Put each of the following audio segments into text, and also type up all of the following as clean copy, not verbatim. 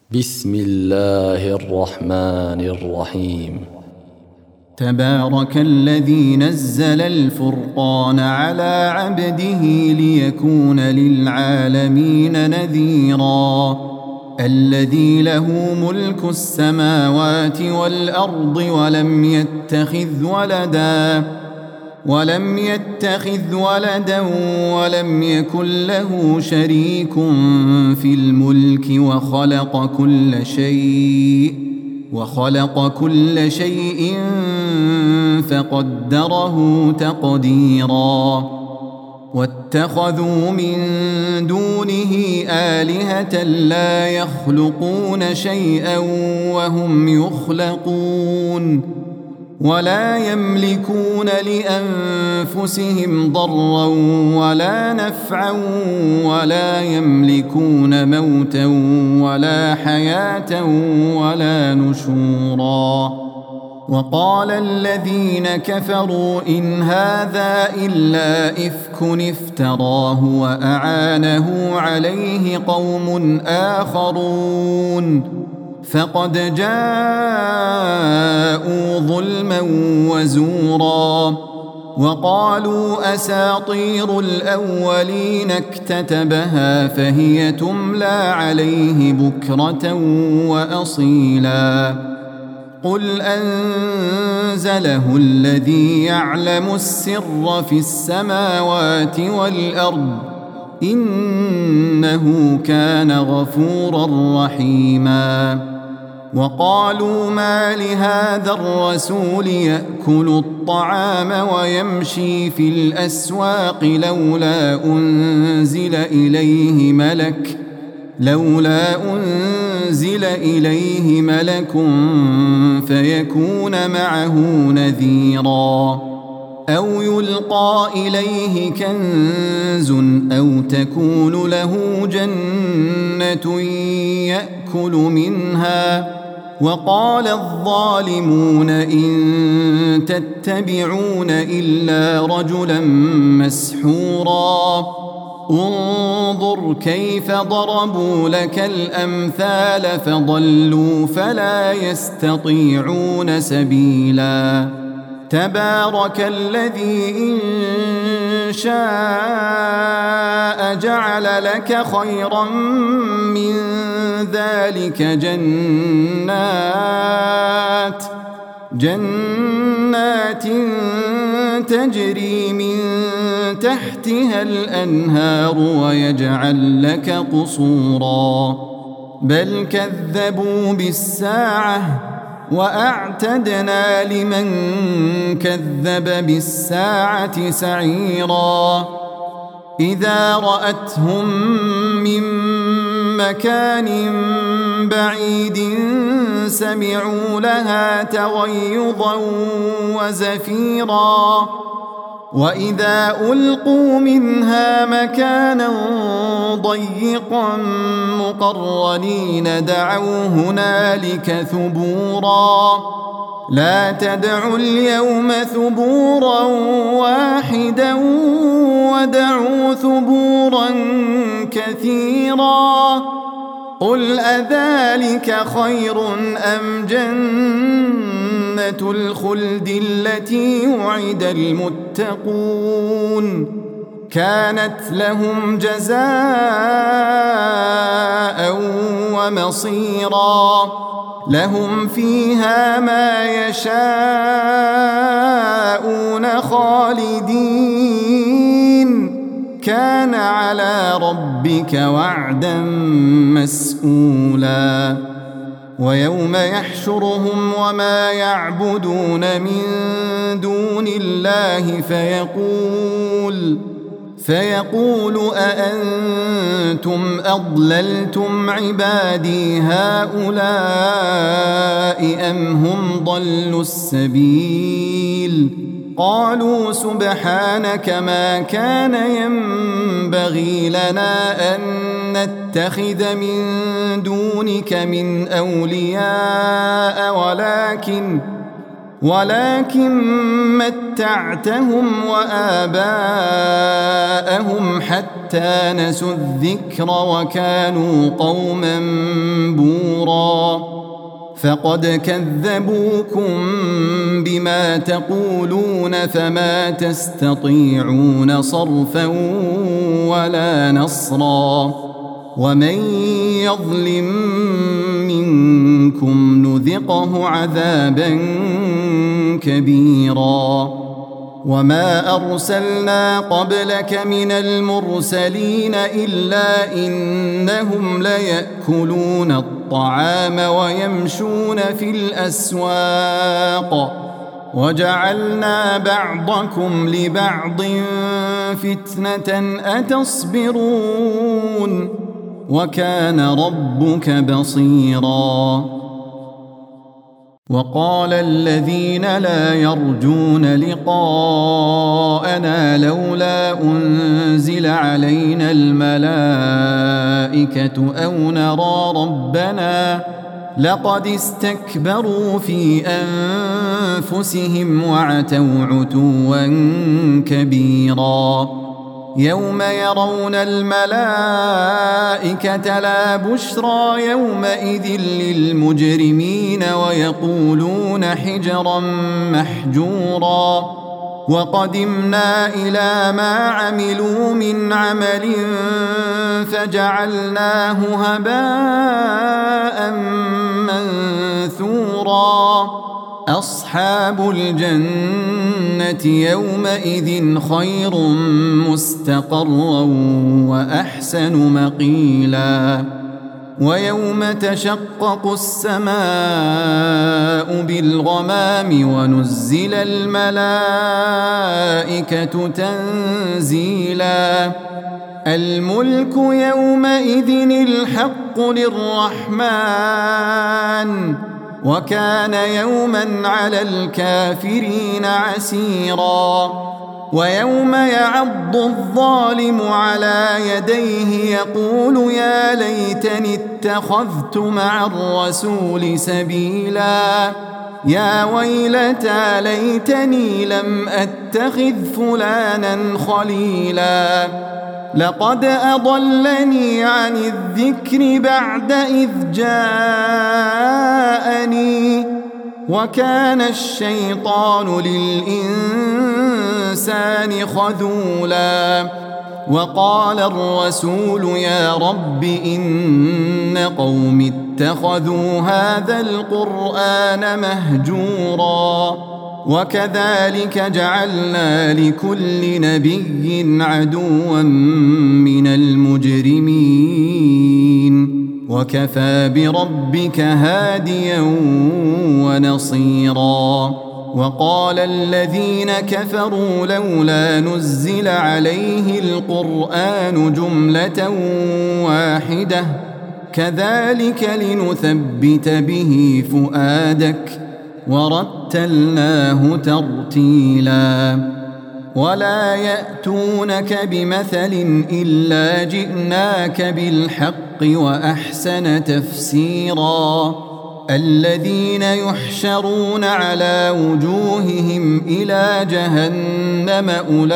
بسم الله الرحمن الرحيم. تبارك الذي نزل الفرقان على عبده ليكون للعالمين نذيرا. الذي له ملك السماوات والأرض ولم يتخذ ولدا ولم يكن له شريك في الملك وخلق كل شيء فقدره تقديرا. واتخذوا من دونه آلهة لا يخلقون شيئا وهم يخلقون ولا يملكون لأنفسهم ضرا ولا نفعا ولا يملكون موتا ولا حياة ولا نشورا. وقال الذين كفروا إن هذا إلا إفك افتراه وأعانه عليه قوم آخرون فقد جاءوا ظلما وزورا. وقالوا أساطير الأولين اكتتبها فهي تملى عليه بكرة وأصيلا. قل أنزله الذي يعلم السر في السماوات والأرض إنه كان غفورا رحيما. وقالوا ما لهذا الرسول يأكل الطعام ويمشي في الأسواق لولا أنزل إليه ملك فيكون معه نذيرا. أو يلقى إليه كنز أو تكون له جنة يأكل منها. وقال الظالمون إن تتبعون إلا رجلا مسحورا. انظر كيف ضربوا لك الأمثال فضلوا فلا يستطيعون سبيلا. تبارك الذي إن شاء جعل لك خيرا من ذلك جنات تجري من تحتها الأنهار ويجعل لك قصورا. بل كذبوا بالساعة وأعتدنا لمن كذب بالساعة سعيرا. إذا رأتهم من مكان بعيد سمعوا لها تغيظا وزفيرا. وإذا ألقوا منها مكانا ضيقا مقرنين دعوا هنالك ثبورا. لا تدعوا اليوم ثبورا واحدا ودعوا ثبورا كثيرا. قل أذلك خير أم جنة الخلد التي وعد المتقون كانت لهم جزاء ومصيرا. لهم فيها ما يشاءون خالدين كان على ربك وعدا مسئولا. ويوم يحشرهم وما يعبدون من دون الله فيقول أأنتم أضللتم عبادي هؤلاء أم هم ضلوا السبيل. قالوا سبحانك ما كان ينبغي لنا أن نتخذ من دونك من أولياء ولكن متعتهم وآباءهم حتى نسوا الذكر وكانوا قوما بورا. فقد كذبوكم بما تقولون فما تستطيعون صرفا ولا نصرا ومن يظلم منكم نذقه عذابا كبيرا وما أرسلنا قبلك من المرسلين إلا إنهم ليأكلون الطعام ويمشون في الأسواق وجعلنا بعضكم لبعض فتنة أتصبرون وكان ربك بصيرا وقال الذين لا يرجون لقاءنا لولا أنزل علينا الملائكة أو نرى ربنا لقد استكبروا في أنفسهم وعتوا عتوا كبيرا يوم يرون الملائكة لا بشرى يومئذ للمجرمين ويقولون حجرا محجورا وقدمنا إلى ما عملوا من عمل فجعلناه هباء منثورا أصحاب الجنة يومئذ خير مستقرا وأحسن مقيلا ويوم تشقق السماء بالغمام ونزل الملائكة تنزيلا الملك يومئذ الحق للرحمن وكان يوما على الكافرين عسيرا ويوم يعض الظالم على يديه يقول يا ليتني اتخذت مع الرسول سبيلا يا ويلتى ليتني لم أتخذ فلانا خليلا لقد أضلني عن الذكر بعد إذ جاءني وكان الشيطان للإنسان خذولا وقال الرسول يا رب إن قوم اتخذوا هذا القرآن مهجورا وكذلك جعلنا لكل نبي عدوا من المجرمين وكفى بربك هاديا ونصيرا وقال الذين كفروا لولا نزل عليه القرآن جملة واحدة كذلك لنثبت به فؤادك ورتلناه ترتيلا ولا يأتونك بمثل إلا جئناك بالحق وأحسن تفسيرا الذين يحشرون على وجوههم إلى جهنم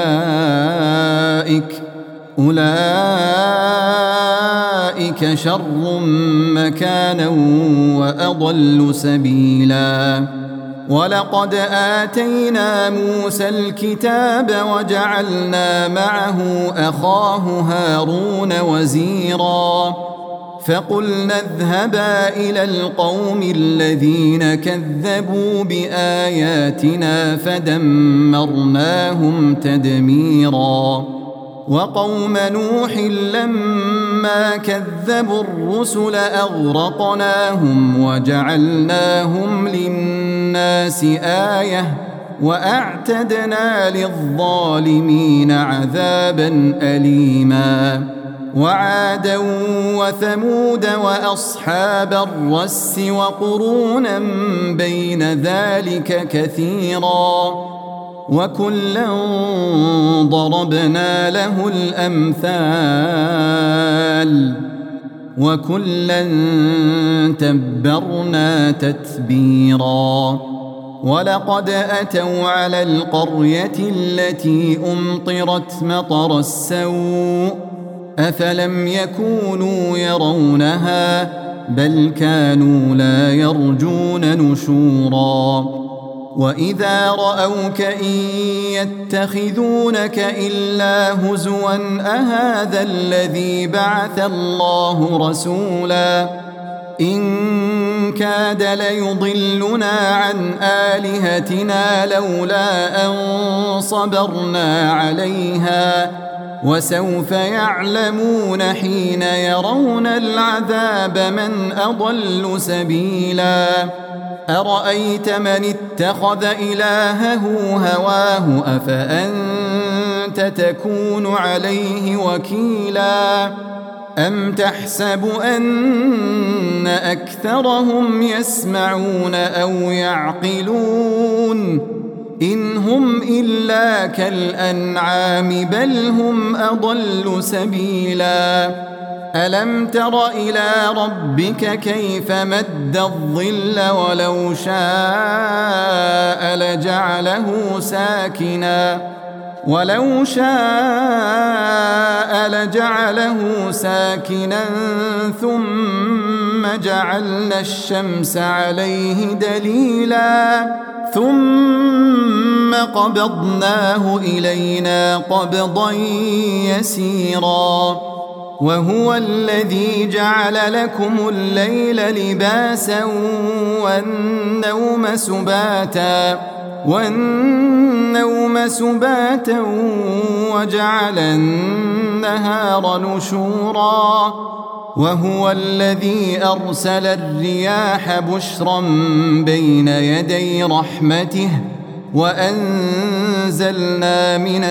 أولئك شر مكانا وأضل سبيلا ولقد آتينا موسى الكتاب وجعلنا معه أخاه هارون وزيرا فقلنا اذهبا إلى القوم الذين كذبوا بآياتنا فدمرناهم تدميرا وقوم نوح لما كذبوا الرسل أغرقناهم وجعلناهم للناس آية وأعتدنا للظالمين عذابا أليما وعادا وثمود وأصحاب الرس وقرونا بين ذلك كثيرا وكلا ضربنا له الأمثال وكلا تبرنا تتبيرا ولقد أتوا على القرية التي أمطرت مطر السوء أفلم يكونوا يرونها بل كانوا لا يرجون نشورا وإذا رأوك إن يتخذونك إلا هزوا أهذا الذي بعث الله رسولا إن كاد ليضلنا عن آلهتنا لولا أن صبرنا عليها وسوف يعلمون حين يرون العذاب من أضل سبيلا أرأيت من اتخذ إلهه هواه أفأنت تكون عليه وكيلا أم تحسب أن أكثرهم يسمعون أو يعقلون إن هم إلا كالأنعام بل هم أضل سبيلا ألم تر إلى ربك كيف مد الظل ولو شاء لجعله ساكنا ثم جعلنا الشمس عليه دليلا ثم قبضناه إلينا قبضا يسيرا وهو الذي جعل لكم الليل لباسا والنوم سباتا وجعل النهار نشورا وهو الذي أرسل الرياح بشرا بين يدي رحمته وأنزلنا من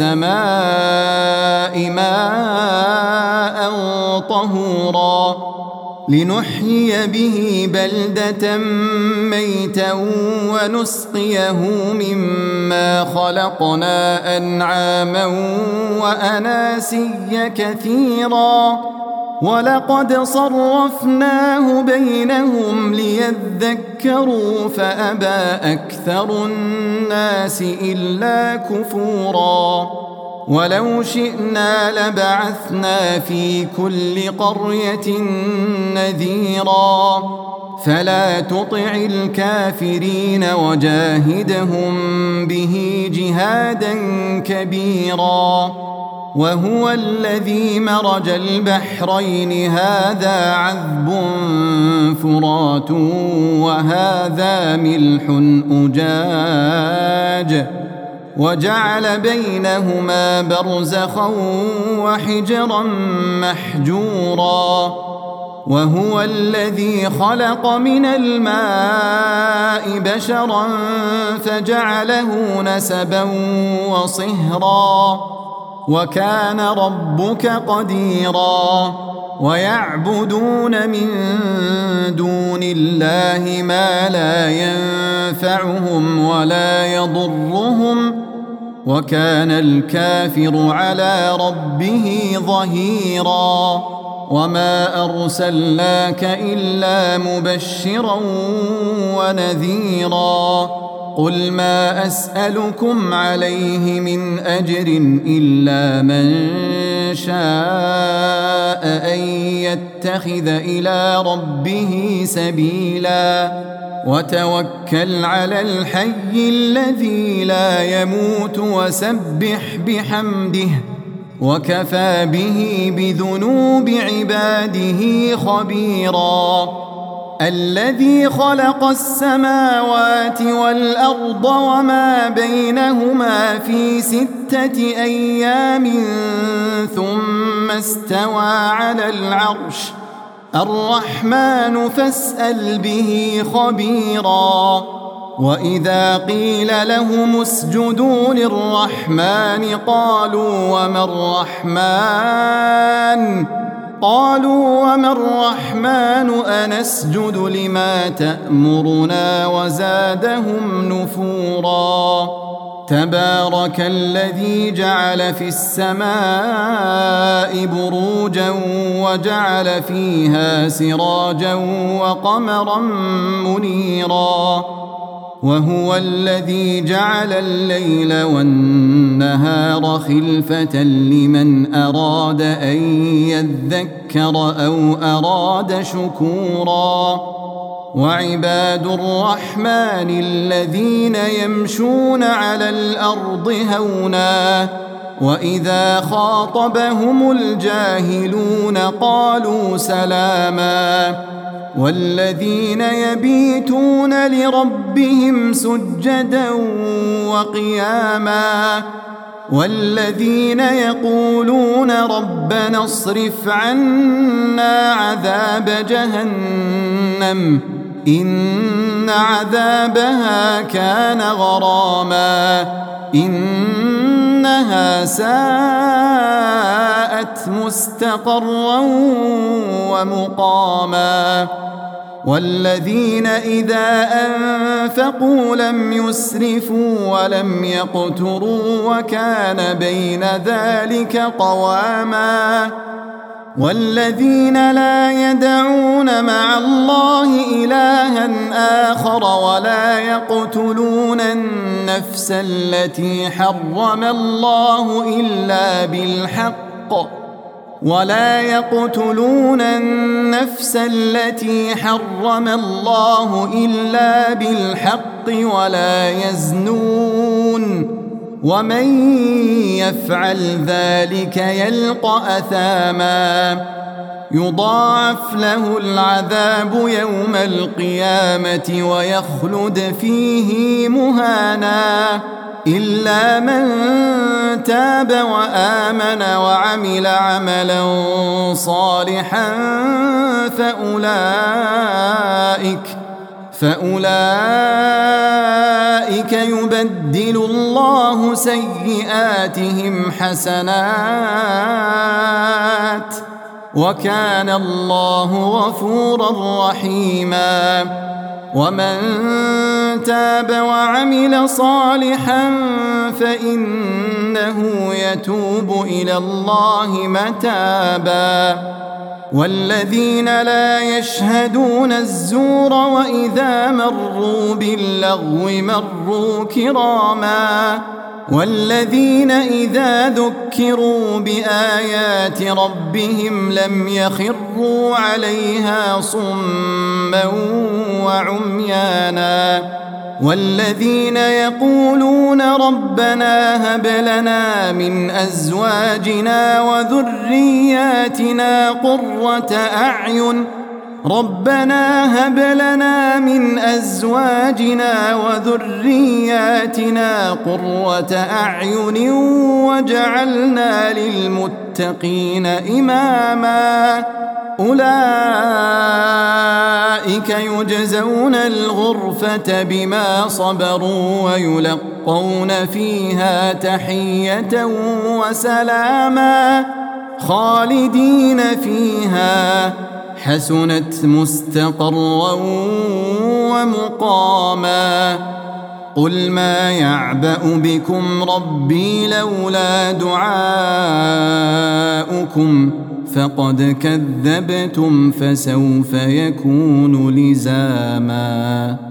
السماء ماء طهورا لنحيي به بلدة ميتا ونسقيه مما خلقنا أنعاما وأناسيا كثيرا ولقد صرفناه بينهم ليذكروا فأبى أكثر الناس إلا كفورا ولو شئنا لبعثنا في كل قرية نذيرا فلا تطع الكافرين وجاهدهم به جهادا كبيرا وهو الذي مرج البحرين هذا عذب فرات وهذا ملح أجاج وجعل بينهما برزخا وحجرا محجورا وهو الذي خلق من الماء بشرا فجعله نسبا وصهرا وكان ربك قديرا ويعبدون من دون الله ما لا ينفعهم ولا يضرهم وكان الكافر على ربه ظهيرا وما أرسلناك إلا مبشرا ونذيرا قل ما أسألكم عليه من أجر إلا من شاء أن يتخذ إلى ربه سبيلا وتوكل على الحي الذي لا يموت وسبح بحمده وكفى به بذنوب عباده خبيرا الذي خلق السماوات والأرض وما بينهما في 6 أيام ثم استوى على العرش الرحمن فاسأل به خبيرا وإذا قيل لهم اسجدوا للرحمن قالوا وما الرحمن أنسجد لما تأمرنا وزادهم نفورا تبارك الذي جعل في السماء بروجا وجعل فيها سراجا وقمرا منيرا وهو الذي جعل الليل والنهار خلفة لمن أراد أن يذكر أو أراد شكورا وعباد الرحمن الذين يمشون على الأرض هونا وإذا خاطبهم الجاهلون قالوا سلاما والذين يبيتون لربهم سجدا وقياما والذين يقولون ربنا اصرف عنا عذاب جهنم إن عذابها كان غراما إنها ساءت مستقرا ومقاما والذين إذا أنفقوا لم يسرفوا ولم يقتروا وكان بين ذلك قواما والذين لا يدعون مع الله إلها آخر ولا يقتلون النفس التي حرم الله إلا بالحق ولا يزنون ومن يفعل ذلك يلقى أثاما يضاعف له العذاب يوم القيامة ويخلد فيه مهانا إلا من تاب وآمن وعمل عملا صالحا فأولئك يبدل الله سيئاتهم حسنات وكان الله غفورا رحيما ومن تاب وعمل صالحا فإنه يتوب إلى الله متابا والذين لا يشهدون الزور وإذا مروا باللغو مروا كراما والذين إذا ذكروا بآيات ربهم لم يخروا عليها صما وعميانا والذين يقولون ربنا هب لنا من أزواجنا وذرياتنا قرة أعين واجعلنا للمتقين إماما أولئك يجزون الغرفة بما صبروا ويلقون فيها تحية وسلاما خالدين فيها حسنت مستقرا ومقاما قل ما يعبأ بكم ربي لولا دعاؤكم فقد كذبتم فسوف يكون لزاما